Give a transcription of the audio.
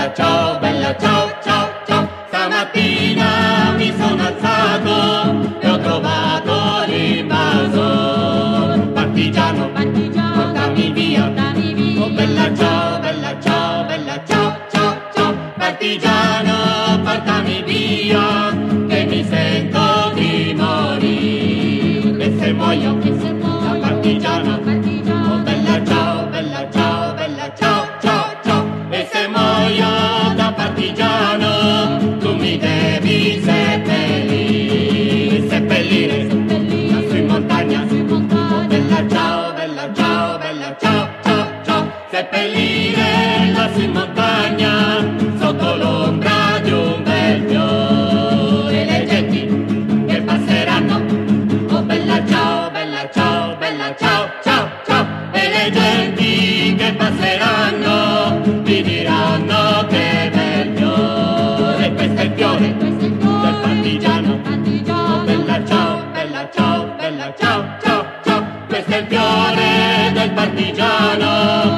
bella ciao, ciao, ciao. Stamattina mi sono alzato e ho trovato l'invasor. Partigiano, portami via. Oh bella ciao, bella ciao, bella ciao, ciao, ciao. Partigiano, portami via, che mi sento di morire. E se muoio da partigiano, oh bella ciao, bella ciao, bella ciao, ciao, ciao. E se muoio da partigiano, tu mi devi seppellire, seppellire, lassù in montagna. Oh bella ciao, bella ciao, bella ciao, ciao, ciao. Seppellire lassù in montagna, sotto l'ombra di un bel fiore. Le genti che passeranno, oh bella ciao, bella ciao, bella ciao, ciao, ciao. E le genti che passeranno mi diranno che bel fiore. Questo è il fiore del partigiano. Oh bella ciao, bella ciao, bella ciao, ciao, ciao. Questo è il fiore del partigiano.